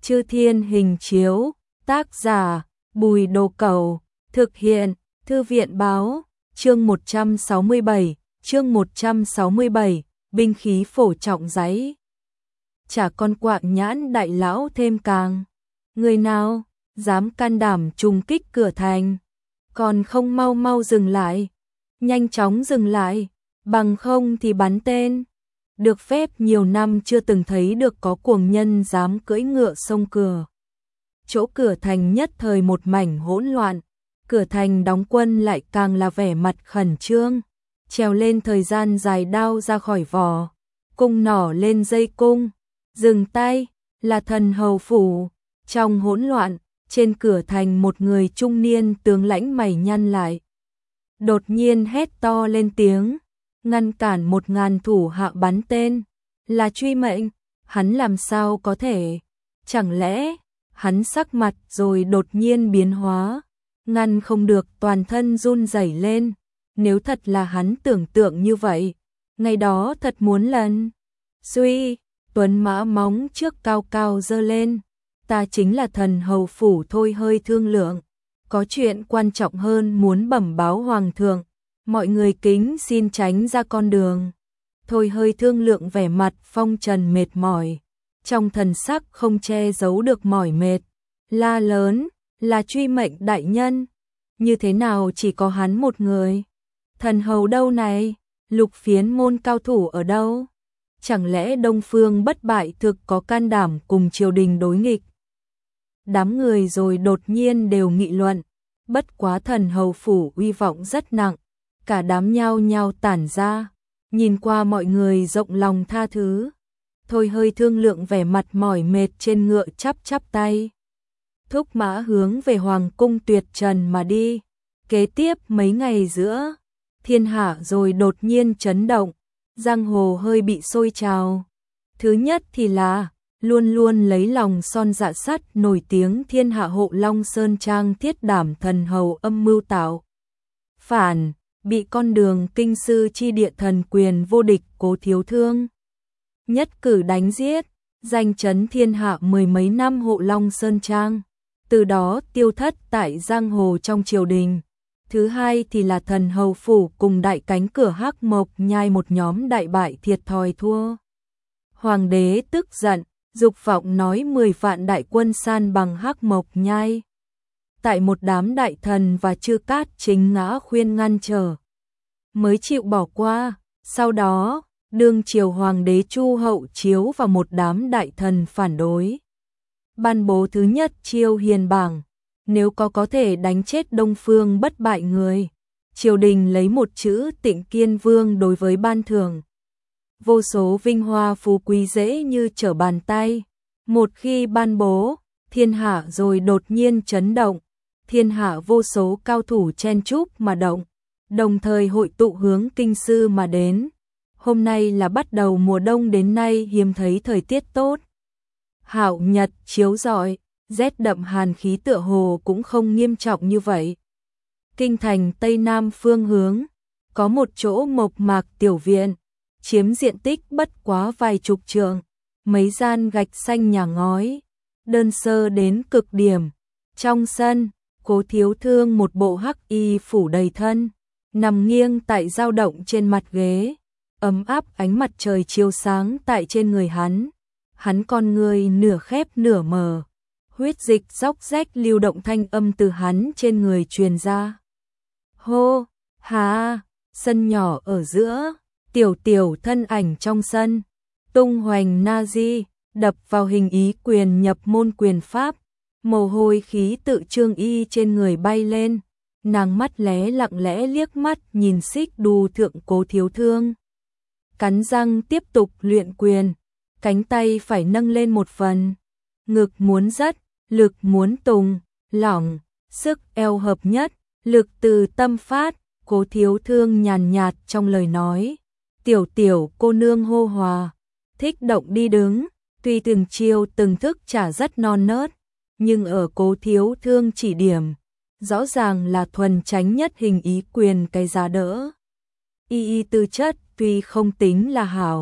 Chư Thiên Hình Chiếu, tác giả, Bùi Đồ Cẩu, thực hiện, Thư viện Báo, chương 167, binh khí phổ trọng giấy. Chả con quạng nhãn đại lão thêm càng. Người nào, dám can đảm trùng kích cửa thành, còn không mau mau dừng lại, nhanh chóng dừng lại, bằng không thì bắn tên. Được phép nhiều năm chưa từng thấy được có cuồng nhân dám cưỡi ngựa xông cửa. Chỗ cửa thành nhất thời một mảnh hỗn loạn, cửa thành đóng quân lại càng là vẻ mặt khẩn trương, trèo lên thời gian dài đao ra khỏi vỏ, cung nỏ lên dây cung, dừng tay, là Thần Hầu phủ. Trong hỗn loạn, trên cửa thành một người trung niên tướng lãnh mày nhăn lại. Đột nhiên hét to lên tiếng, ngăn cản 1000 thủ hạ bắn tên, là truy mệnh, hắn làm sao có thể, chẳng lẽ, hắn sắc mặt rồi đột nhiên biến hóa, ngăn không được toàn thân run rẩy lên, nếu thật là hắn tưởng tượng như vậy, ngày đó thật muốn lần. Duy, tuấn mã móng trước cao cao giơ lên, ta chính là Thần Hầu phủ thôi hơi thương lượng, có chuyện quan trọng hơn muốn bẩm báo hoàng thượng. Mọi người kính xin tránh ra con đường. Thôi hơi thương lượng vẻ mặt phong trần mệt mỏi, trong thần sắc không che giấu được mỏi mệt, la lớn, là truy mệnh đại nhân. Như thế nào chỉ có hắn một người? Thần hầu đâu này? Lục Phiến môn cao thủ ở đâu? Chẳng lẽ Đông Phương Bất Bại thực có can đảm cùng triều đình đối nghịch? Đám người rồi đột nhiên đều nghị luận, bất quá Thần Hầu phủ uy vọng rất nặng. Cả đám nhao nhao tản ra, nhìn qua mọi người rộng lòng tha thứ. Thôi hơi thương lượng vẻ mặt mỏi mệt trên ngựa chắp tay. Thúc mã hướng về Hoàng cung Tuyệt Trần mà đi. Kế tiếp mấy ngày giữa, thiên hạ rồi đột nhiên chấn động, giang hồ hơi bị sôi trào. Thứ nhất thì là, luôn luôn lấy lòng son dạ sắt nổi tiếng thiên hạ Hộ Long Sơn Trang thiết đảm Thần Hầu âm mưu tạo phản, bị con đường kinh sư chi địa thần quyền vô địch Cố Thiếu Thương nhất cử đánh giết, danh chấn thiên hạ mười mấy năm Hộ Long Sơn Trang, từ đó tiêu thất tại giang hồ trong triều đình. Thứ hai thì là Thần Hầu phủ cùng đại cánh cửa Hắc Mộc Nhai một nhóm đại bại thiệt thòi thua. Hoàng đế tức giận, dục vọng nói 10 vạn đại quân san bằng Hắc Mộc Nhai. Tại một đám đại thần và Chư Cát Chính ngã khuyên ngăn trở, mới chịu bỏ qua. Sau đó, đương triều hoàng đế Chu Hậu Chiếu và một đám đại thần phản đối, ban bố thứ nhất chiêu hiền bảng, nếu có thể đánh chết Đông Phương Bất Bại người, triều đình lấy một chữ Tịnh Kiên Vương đối với ban thưởng. Vô số vinh hoa phú quý dễ như trở bàn tay. Một khi ban bố, thiên hạ rồi đột nhiên chấn động, thiên hạ vô số cao thủ chen chúc mà động, đồng thời hội tụ hướng kinh sư mà đến. Hôm nay là bắt đầu mùa đông đến nay hiếm thấy thời tiết tốt. Hạo nhật chiếu rọi, rét đậm hàn khí tựa hồ cũng không nghiêm trọng như vậy. Kinh thành Tây Nam phương hướng, có một chỗ mộc mạc tiểu viện, chiếm diện tích bất quá vài chục trượng, mấy gian gạch xanh nhà ngói, đơn sơ đến cực điểm. Trong sân, Cố Thiếu Thương một bộ hắc y phủ đầy thân, nằm nghiêng tại dao động trên mặt ghế, ấm áp ánh mặt trời chiếu sáng tại trên người hắn. Hắn con người nửa khép nửa mở, huyết dịch róc rách lưu động thanh âm từ hắn trên người truyền ra. Hô, hà, sân nhỏ ở giữa, tiểu thân ảnh trong sân, tung hoành na di, đập vào hình ý quyền nhập môn quyền pháp, mồ hôi khí tự trương y trên người bay lên, nàng mắt lặng lẽ liếc mắt nhìn Xích Đu thượng Cố Thiếu Thương. Cắn răng tiếp tục luyện quyền, cánh tay phải nâng lên một phần, ngực muốn dắt, lực muốn tùng, lỏng, sức eo hợp nhất, lực từ tâm phát. Cố Thiếu Thương nhàn nhạt trong lời nói, tiểu cô nương hô hòa, thích động đi đứng, tuy từng chiêu từng thức chả rất non nớt, nhưng ở Cố Thiếu Thương chỉ điểm, rõ ràng là thuần tránh nhất hình ý quyền cái giá đỡ. Y tư chất tuy không tính là hảo,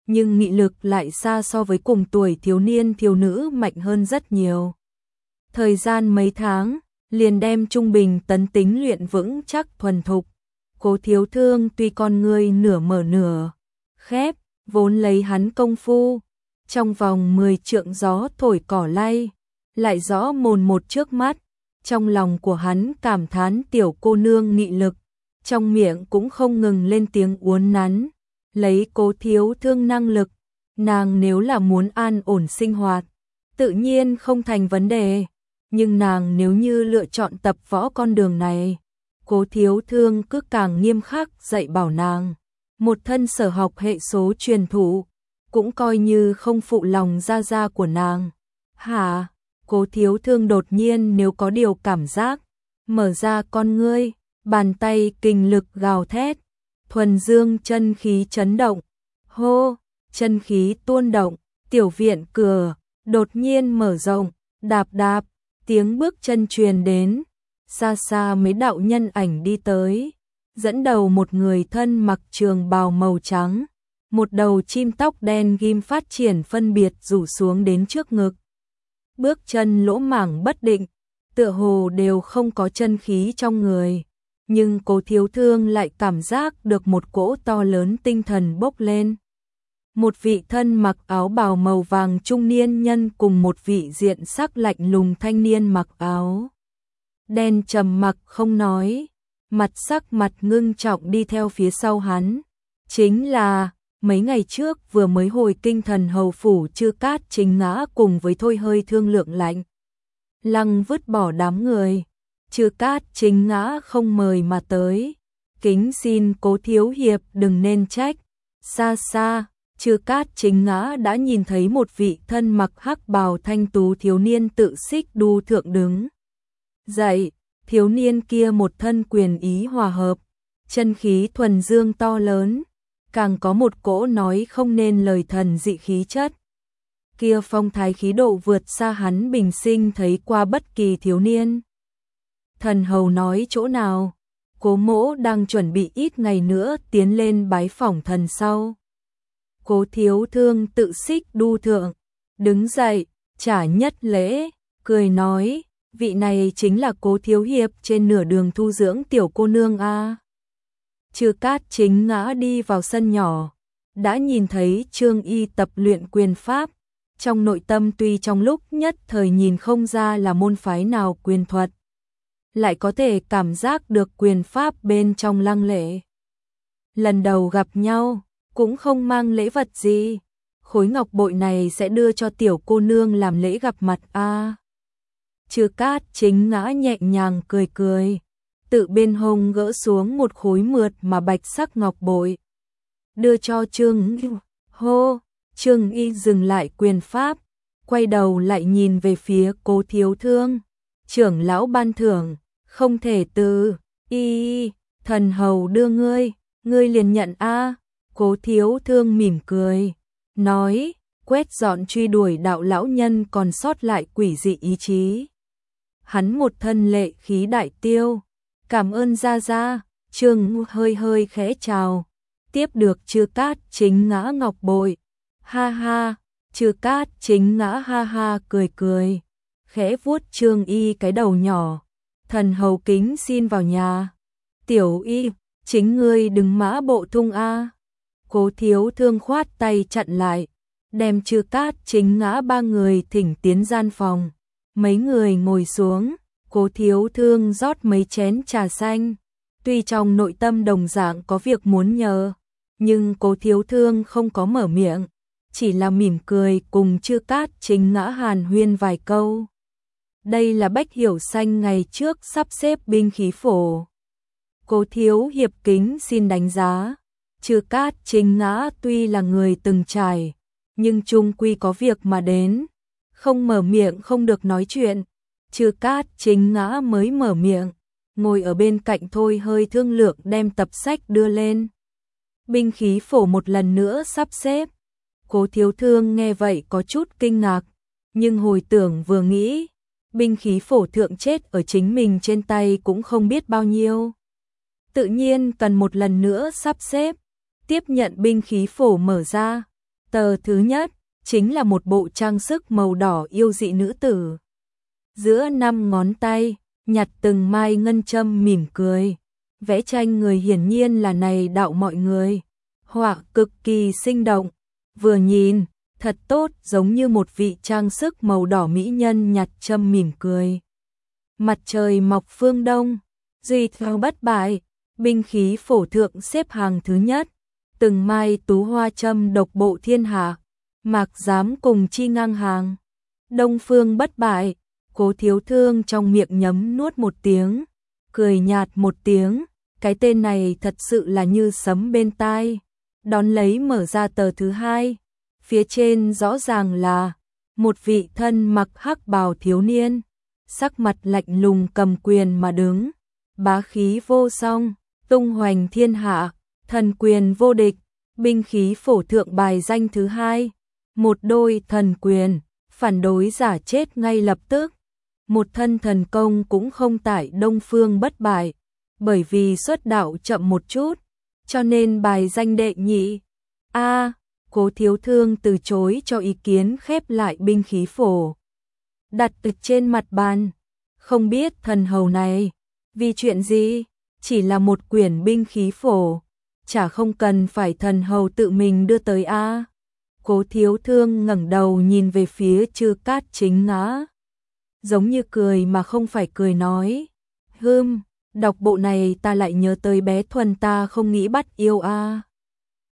nhưng nghị lực lại xa so với cùng tuổi thiếu niên thiếu nữ mạnh hơn rất nhiều. Thời gian mấy tháng, liền đem trung bình tấn tính luyện vững chắc thuần thục. Cố Thiếu Thương tuy con người nửa mở nửa khép, vốn lấy hắn công phu, trong vòng 10 trượng gió thổi cỏ lay, lại rõ mồn một trước mắt. Trong lòng của hắn cảm thán tiểu cô nương nghị lực, trong miệng cũng không ngừng lên tiếng uốn nắn. Lấy Cố Thiếu Thương năng lực, nàng nếu là muốn an ổn sinh hoạt, tự nhiên không thành vấn đề. Nhưng nàng nếu như lựa chọn tập võ con đường này, Cố Thiếu Thương cứ càng nghiêm khắc dạy bảo nàng. Một thân sở học hệ số truyền thụ, cũng coi như không phụ lòng gia gia của nàng. Hả? Cố Thiếu Thương đột nhiên nếu có điều cảm giác, mở ra con ngươi, bàn tay kình lực gào thét, thuần dương chân khí chấn động. Hô, chân khí tuôn động, tiểu viện cửa đột nhiên mở rộng, đạp đạp, tiếng bước chân truyền đến, xa xa mấy đạo nhân ảnh đi tới, dẫn đầu một người thân mặc trường bào màu trắng, một đầu chim tóc đen ghim phát triển phân biệt rủ xuống đến trước ngực. Bước chân lỗ mảng bất định, tựa hồ đều không có chân khí trong người, nhưng Cố Thiếu Thương lại cảm giác được một cỗ to lớn tinh thần bốc lên. Một vị thân mặc áo bào màu vàng trung niên nhân cùng một vị diện sắc lạnh lùng thanh niên mặc áo đen trầm mặc không nói, mặt sắc mặt ngưng trọng đi theo phía sau hắn. Chính là mấy ngày trước vừa mới hồi kinh thần hầu phủ Chư Cát Chính Ngã cùng với Thôi Hơi thương lượng lạnh lăng vứt bỏ đám người. Chư Cát Chính Ngã không mời mà tới, kính xin Cố thiếu hiệp đừng nên trách. Xa xa, Chư Cát Chính Ngã đã nhìn thấy một vị thân mặc hắc bào thanh tú thiếu niên tự xích đu thượng đứng dậy. Thiếu niên kia một thân quyền ý hòa hợp, chân khí thuần dương to lớn, càng có một cỗ nói không nên lời thần dị khí chất. Kia phong thái khí độ vượt xa hắn bình sinh thấy qua bất kỳ thiếu niên. Thần hầu nói chỗ nào? Cố mỗ đang chuẩn bị ít ngày nữa tiến lên bái phỏng thần sau. Cố Thiếu Thương tự xích đu thượng, đứng dậy, trả nhất lễ, cười nói, vị này chính là Cố thiếu hiệp trên nửa đường thu dưỡng tiểu cô nương a. Chư Cát Chính Ngã đi vào sân nhỏ, đã nhìn thấy Trương Y tập luyện quyền pháp, trong nội tâm tuy trong lúc nhất thời nhìn không ra là môn phái nào quyền thuật, lại có thể cảm giác được quyền pháp bên trong lăng lệ. Lần đầu gặp nhau, cũng không mang lễ vật gì, khối ngọc bội này sẽ đưa cho tiểu cô nương làm lễ gặp mặt a. Chư Cát Chính Ngã nhẹ nhàng cười cười, tự bên hông gỡ xuống một khối mượt mà bạch sắc ngọc bội, đưa cho Trương Y. Hô, Trương Y dừng lại quyền pháp, quay đầu lại nhìn về phía Cố Thiếu Thương. Trưởng lão ban thưởng, không thể từ, thần hầu đưa ngươi, ngươi liền nhận a. Cố Thiếu Thương mỉm cười, nói, quét dọn truy đuổi đạo lão nhân còn sót lại quỷ dị ý chí. Hắn một thân lệ khí đại tiêu, cảm ơn gia gia. Trương hơi hơi khẽ chào, tiếp được Chư Cát Chính Ngã ngọc bội. Ha ha, Chư Cát Chính Ngã ha ha cười cười, khẽ vuốt Trương Y cái đầu nhỏ. Thần hầu kính xin vào nhà. Tiểu Y, chính ngươi đừng mã bộ thung a. Cố Thiếu Thương khoát tay chặn lại, đem Chư Cát Chính Ngã ba người thỉnh tiến gian phòng. Mấy người ngồi xuống, Cố Thiếu Thương rót mấy chén trà xanh. Tuy trong nội tâm đồng dạng có việc muốn nhờ, nhưng Cố Thiếu Thương không có mở miệng, chỉ là mỉm cười cùng Chư Cát Chính Ngã hàn huyên vài câu. Đây là Bách Hiểu Xanh ngày trước sắp xếp binh khí phổ. Cố thiếu hiệp kính xin đánh giá. Chư Cát Chính Ngã tuy là người từng trải, nhưng chung quy có việc mà đến, không mở miệng không được nói chuyện. Chư Cát Chính Ngã mới mở miệng, ngồi ở bên cạnh Thôi Hơi thương lượng đem tập sách đưa lên. Binh khí phổ một lần nữa sắp xếp. Cố Thiếu Thương nghe vậy có chút kinh ngạc, nhưng hồi tưởng vừa nghĩ, binh khí phổ thượng chết ở chính mình trên tay cũng không biết bao nhiêu. Tự nhiên cần một lần nữa sắp xếp, tiếp nhận binh khí phổ mở ra, Tờ thứ nhất chính là một bộ trang sức màu đỏ yêu dị nữ tử. Giữa 5 ngón tay, nhặt từng mai ngân châm mỉm cười. Vẽ tranh người hiển nhiên là này đạo mọi người. Họa cực kỳ sinh động. Vừa nhìn, thật tốt giống như một vị trang sức màu đỏ mỹ nhân nhặt châm mỉm cười. Mặt trời mọc phương đông, duy theo bất bại, binh khí phổ thượng xếp hàng thứ nhất. Từng mai tú hoa châm độc bộ thiên hạ, mạc dám cùng chi ngang hàng. Đông phương bất bại, Cố Thiếu Thương trong miệng nhấm nuốt một tiếng, cười nhạt một tiếng, cái tên này thật sự là như sấm bên tai. Đón lấy mở ra tờ thứ hai, phía trên rõ ràng là một vị thân mặc hắc bào thiếu niên, sắc mặt lạnh lùng cầm quyền mà đứng, bá khí vô song, tung hoành thiên hạ, thần quyền vô địch, binh khí phổ thượng bài danh thứ hai, một đôi thần quyền, phản đối giả chết ngay lập tức. Một thân thần công cũng không tại Đông Phương bất bại, bởi vì xuất đạo chậm một chút, cho nên bài danh đệ nhị. Cố Thiếu Thương từ chối cho ý kiến khép lại binh khí phổ. Đặt trên mặt bàn, không biết thần hầu này, vì chuyện gì, chỉ là một quyển binh khí phổ, chả không cần phải thần hầu tự mình đưa tới a. Cố Thiếu Thương ngẩng đầu nhìn về phía Chư Cát Chính Ngã, giống như cười mà không phải cười nói, đọc bộ này ta lại nhớ tới bé Thuần ta không nghĩ bắt yêu a.